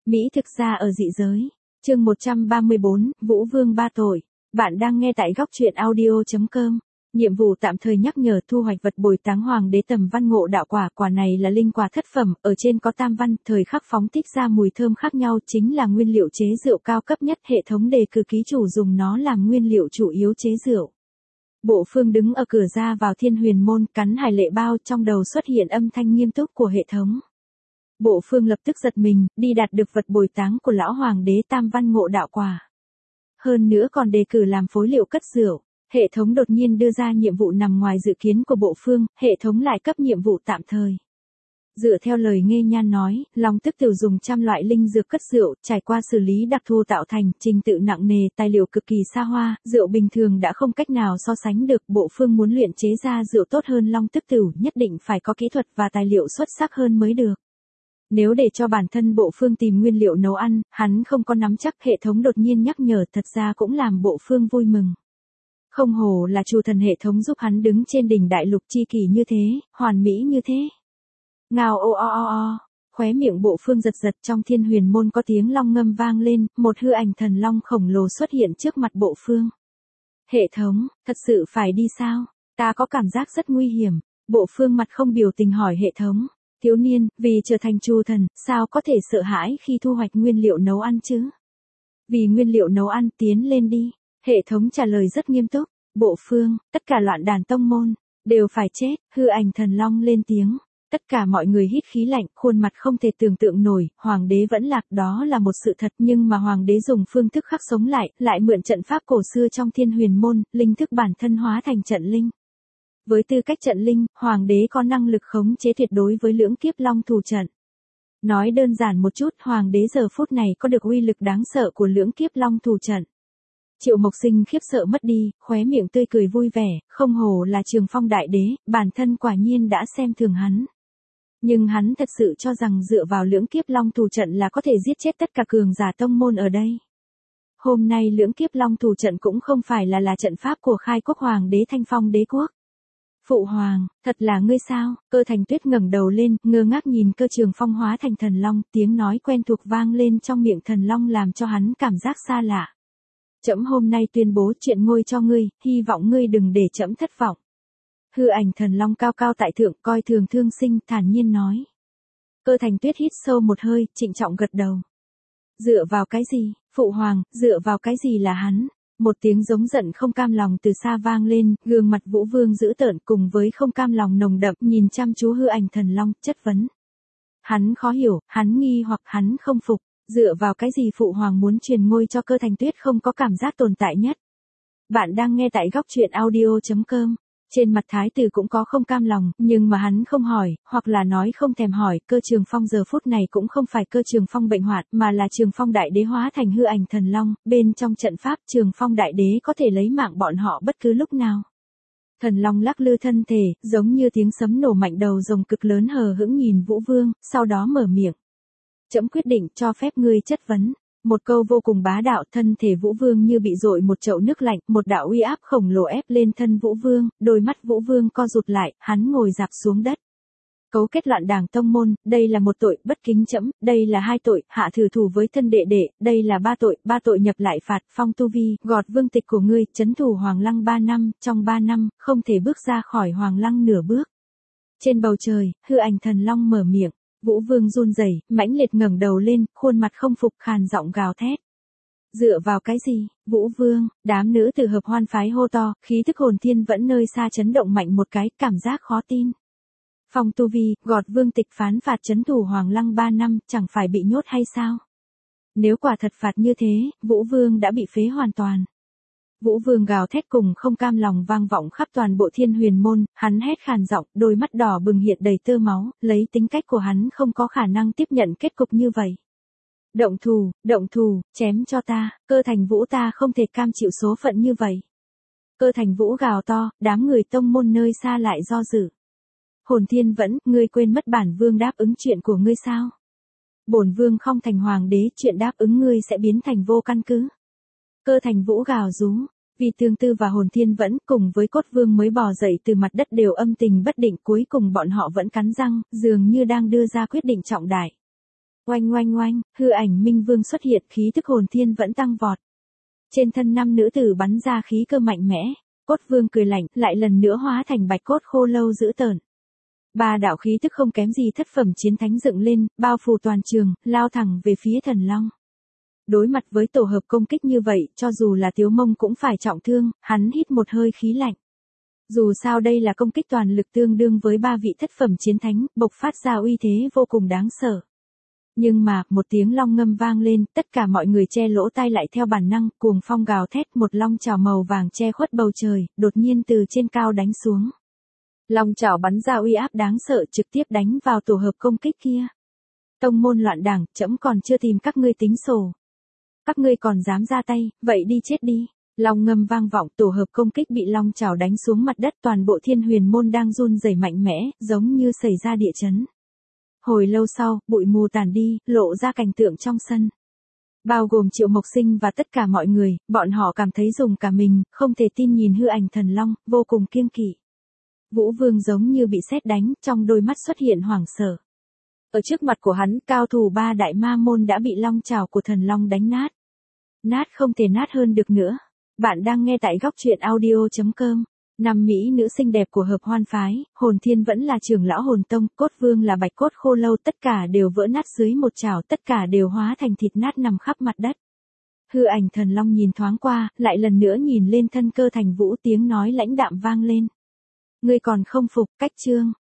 Mỹ thực ra ở dị giới. Chương 134, Vũ Vương ba tội. Bạn đang nghe tại góc truyện audio.com. Nhiệm vụ tạm thời nhắc nhở thu hoạch vật bồi táng hoàng đế tầm văn ngộ đạo quả. Quả này là linh quả thất phẩm, ở trên có tam văn, thời khắc phóng thích ra mùi thơm khác nhau, chính là nguyên liệu chế rượu cao cấp nhất. Hệ thống đề cử ký chủ dùng nó làm nguyên liệu chủ yếu chế rượu. Bộ Phương đứng ở cửa ra vào Thiên Huyền môn, cắn hải lệ bao, trong đầu xuất hiện âm thanh nghiêm túc của hệ thống. Bộ Phương lập tức giật mình, đi đạt được vật bồi táng của lão hoàng đế tam văn ngộ đạo quả. Hơn nữa còn đề cử làm phối liệu cất rượu. Hệ thống đột nhiên đưa ra nhiệm vụ nằm ngoài dự kiến của Bộ Phương, hệ thống lại cấp nhiệm vụ tạm thời. Dựa theo lời Nghê Nhan nói, Long Tức Tiểu dùng trăm loại linh dược cất rượu, trải qua xử lý đặc thù tạo thành, trình tự nặng nề, tài liệu cực kỳ xa hoa, rượu bình thường đã không cách nào so sánh được. Bộ Phương muốn luyện chế ra rượu tốt hơn Long Tức Tiểu, nhất định phải có kỹ thuật và tài liệu xuất sắc hơn mới được. Nếu để cho bản thân Bộ Phương tìm nguyên liệu nấu ăn, hắn không có nắm chắc. Hệ thống đột nhiên nhắc nhở thật ra cũng làm Bộ Phương vui mừng. Không hổ là chủ thần, hệ thống giúp hắn đứng trên đỉnh đại lục chi kỷ như thế, hoàn mỹ như thế. Ngao o o o o, khóe miệng Bộ Phương giật giật, trong Thiên Huyền môn có tiếng long ngâm vang lên, một hư ảnh thần long khổng lồ xuất hiện trước mặt Bộ Phương. Hệ thống, thật sự phải đi sao? Ta có cảm giác rất nguy hiểm. Bộ Phương mặt không biểu tình hỏi hệ thống. Thiếu niên, vì trở thành chủ thần, sao có thể sợ hãi khi thu hoạch nguyên liệu nấu ăn chứ? Vì nguyên liệu nấu ăn, tiến lên đi. Hệ thống trả lời rất nghiêm túc. Bộ Phương, tất cả loạn đàn tông môn đều phải chết. Hư ảnh thần long lên tiếng. Tất cả mọi người hít khí lạnh, khuôn mặt không thể tưởng tượng nổi. Hoàng đế vẫn lạc, đó là một sự thật, nhưng mà hoàng đế dùng phương thức khác sống lại mượn trận pháp cổ xưa trong Thiên Huyền môn, linh thức bản thân hóa thành trận linh. Với tư cách trận linh, hoàng đế có năng lực khống chế tuyệt đối với lưỡng kiếp long thủ trận. Nói đơn giản một chút, hoàng đế giờ phút này có được uy lực đáng sợ của lưỡng kiếp long thủ trận. Triệu Mộc Sinh khiếp sợ mất đi, khóe miệng tươi cười vui vẻ, không hổ là Trường Phong đại đế, bản thân quả nhiên đã xem thường hắn. Nhưng hắn thật sự cho rằng dựa vào lưỡng kiếp long thủ trận là có thể giết chết tất cả cường giả tông môn ở đây. Hôm nay lưỡng kiếp long thủ trận cũng không phải là trận pháp của khai quốc hoàng đế Thanh Phong đế quốc. Phụ hoàng, thật là ngươi sao? Cơ Thành Tuyết ngẩng đầu lên, ngơ ngác nhìn Cơ Trường Phong hóa thành thần long, tiếng nói quen thuộc vang lên trong miệng thần long làm cho hắn cảm giác xa lạ. Trẫm hôm nay tuyên bố chuyện ngôi cho ngươi, hy vọng ngươi đừng để trẫm thất vọng. Hư ảnh thần long cao cao tại thượng, coi thường thương sinh, thản nhiên nói. Cơ Thành Tuyết hít sâu một hơi, trịnh trọng gật đầu. Dựa vào cái gì, phụ hoàng, dựa vào cái gì là hắn? Một tiếng giống giận không cam lòng từ xa vang lên, gương mặt Vũ Vương dữ tợn cùng với không cam lòng nồng đậm, nhìn chăm chú hư ảnh thần long, chất vấn. Hắn khó hiểu, hắn nghi hoặc hắn không phục, dựa vào cái gì phụ hoàng muốn truyền ngôi cho Cơ Thành Tuyết không có cảm giác tồn tại nhất. Bạn đang nghe tại góc truyện audio.com. Trên mặt thái tử cũng có không cam lòng, nhưng mà hắn không hỏi, hoặc là nói không thèm hỏi. Cơ Trường Phong giờ phút này cũng không phải Cơ Trường Phong bệnh hoạn, mà là Trường Phong đại đế hóa thành hư ảnh thần long, bên trong trận pháp Trường Phong đại đế có thể lấy mạng bọn họ bất cứ lúc nào. Thần long lắc lư thân thể, giống như tiếng sấm nổ mạnh, đầu rồng cực lớn hờ hững nhìn Vũ Vương, sau đó mở miệng. Trẫm quyết định cho phép ngươi chất vấn. Một câu vô cùng bá đạo, thân thể Vũ Vương như bị dội một chậu nước lạnh, một đạo uy áp khổng lồ ép lên thân Vũ Vương, đôi mắt Vũ Vương co rụt lại, hắn ngồi rạp xuống đất. Cấu kết loạn đảng tông môn, đây là một tội, bất kính trẫm, đây là hai tội, hạ thử thù với thân đệ đệ, đây là ba tội nhập lại phạt, phong tu vi, gọt vương tịch của ngươi, trấn thủ Hoàng Lăng 3 năm, trong 3 năm, không thể bước ra khỏi Hoàng Lăng nửa bước. Trên bầu trời, hư ảnh thần long mở miệng. Vũ Vương run rẩy, mãnh liệt ngẩng đầu lên, khuôn mặt không phục, khàn giọng gào thét. Dựa vào cái gì? Vũ Vương, đám nữ tử hợp hoan phái hô to, khí thức hồn thiên vẫn nơi xa chấn động mạnh một cái, cảm giác khó tin. Phong tu vi, gọt vương tịch, phán phạt trấn thủ Hoàng Lăng 3 năm, chẳng phải bị nhốt hay sao? Nếu quả thật phạt như thế, Vũ Vương đã bị phế hoàn toàn. Vũ Vương gào thét cùng không cam lòng vang vọng khắp toàn bộ Thiên Huyền môn, hắn hét khàn giọng, đôi mắt đỏ bừng hiện đầy tơ máu, lấy tính cách của hắn không có khả năng tiếp nhận kết cục như vậy. Động thù, chém cho ta, Cơ Thành Vũ, ta không thể cam chịu số phận như vậy. Cơ Thành Vũ gào to, đám người tông môn nơi xa lại do dự. Hồn Thiên Vẫn, ngươi quên mất bản vương đáp ứng chuyện của ngươi sao? Bổn vương không thành hoàng đế, chuyện đáp ứng ngươi sẽ biến thành vô căn cứ. Cơ Thành Vũ gào rú, vì Tương Tư và Hồn Thiên Vẫn cùng với Cốt Vương mới bò dậy từ mặt đất đều âm tình bất định, cuối cùng bọn họ vẫn cắn răng, dường như đang đưa ra quyết định trọng đại. Oanh oanh oanh, hư ảnh Minh Vương xuất hiện, khí tức hồn thiên vẫn tăng vọt. Trên thân năm nữ tử bắn ra khí cơ mạnh mẽ, Cốt Vương cười lạnh, lại lần nữa hóa thành bạch cốt khô lâu dữ tợn. Ba đạo khí tức không kém gì thất phẩm chiến thánh dựng lên, bao phủ toàn trường, lao thẳng về phía Thần Long. Đối mặt với tổ hợp công kích như vậy, cho dù là Tiếu Mông cũng phải trọng thương, hắn hít một hơi khí lạnh. Dù sao đây là công kích toàn lực tương đương với ba vị thất phẩm chiến thánh, bộc phát ra uy thế vô cùng đáng sợ. Nhưng mà, một tiếng long ngâm vang lên, tất cả mọi người che lỗ tai lại theo bản năng, cuồng phong gào thét, một long chảo màu vàng che khuất bầu trời, đột nhiên từ trên cao đánh xuống. Long chảo bắn ra uy áp đáng sợ trực tiếp đánh vào tổ hợp công kích kia. Tông môn loạn đảng, trẫm còn chưa tìm các ngươi tính sổ. Các ngươi còn dám ra tay, vậy đi chết đi. Long ngâm vang vọng, tổ hợp công kích bị long chảo đánh xuống mặt đất, toàn bộ Thiên Huyền môn đang run rẩy mạnh mẽ, giống như xảy ra địa chấn. Hồi lâu sau, bụi mù tàn đi, lộ ra cảnh tượng trong sân. Bao gồm Triệu Mộc Sinh và tất cả mọi người, bọn họ cảm thấy rùng cả mình, không thể tin nhìn hư ảnh thần long, vô cùng kiêng kỵ. Vũ Vương giống như bị sét đánh, trong đôi mắt xuất hiện hoảng sợ. Ở trước mặt của hắn, cao thủ ba đại ma môn đã bị long chảo của thần long đánh nát. Nát không thể nát hơn được nữa. Bạn đang nghe tại góc truyện audio.com. Năm mỹ nữ xinh đẹp của hợp hoan phái, Hồn Thiên vẫn là trưởng lão Hồn Tông, Cốt Vương là bạch cốt khô lâu, tất cả đều vỡ nát dưới một chảo, tất cả đều hóa thành thịt nát nằm khắp mặt đất. Hư ảnh thần long nhìn thoáng qua, lại lần nữa nhìn lên thân Cơ Thành Vũ, tiếng nói lãnh đạm vang lên. Ngươi còn không phục, cách chương.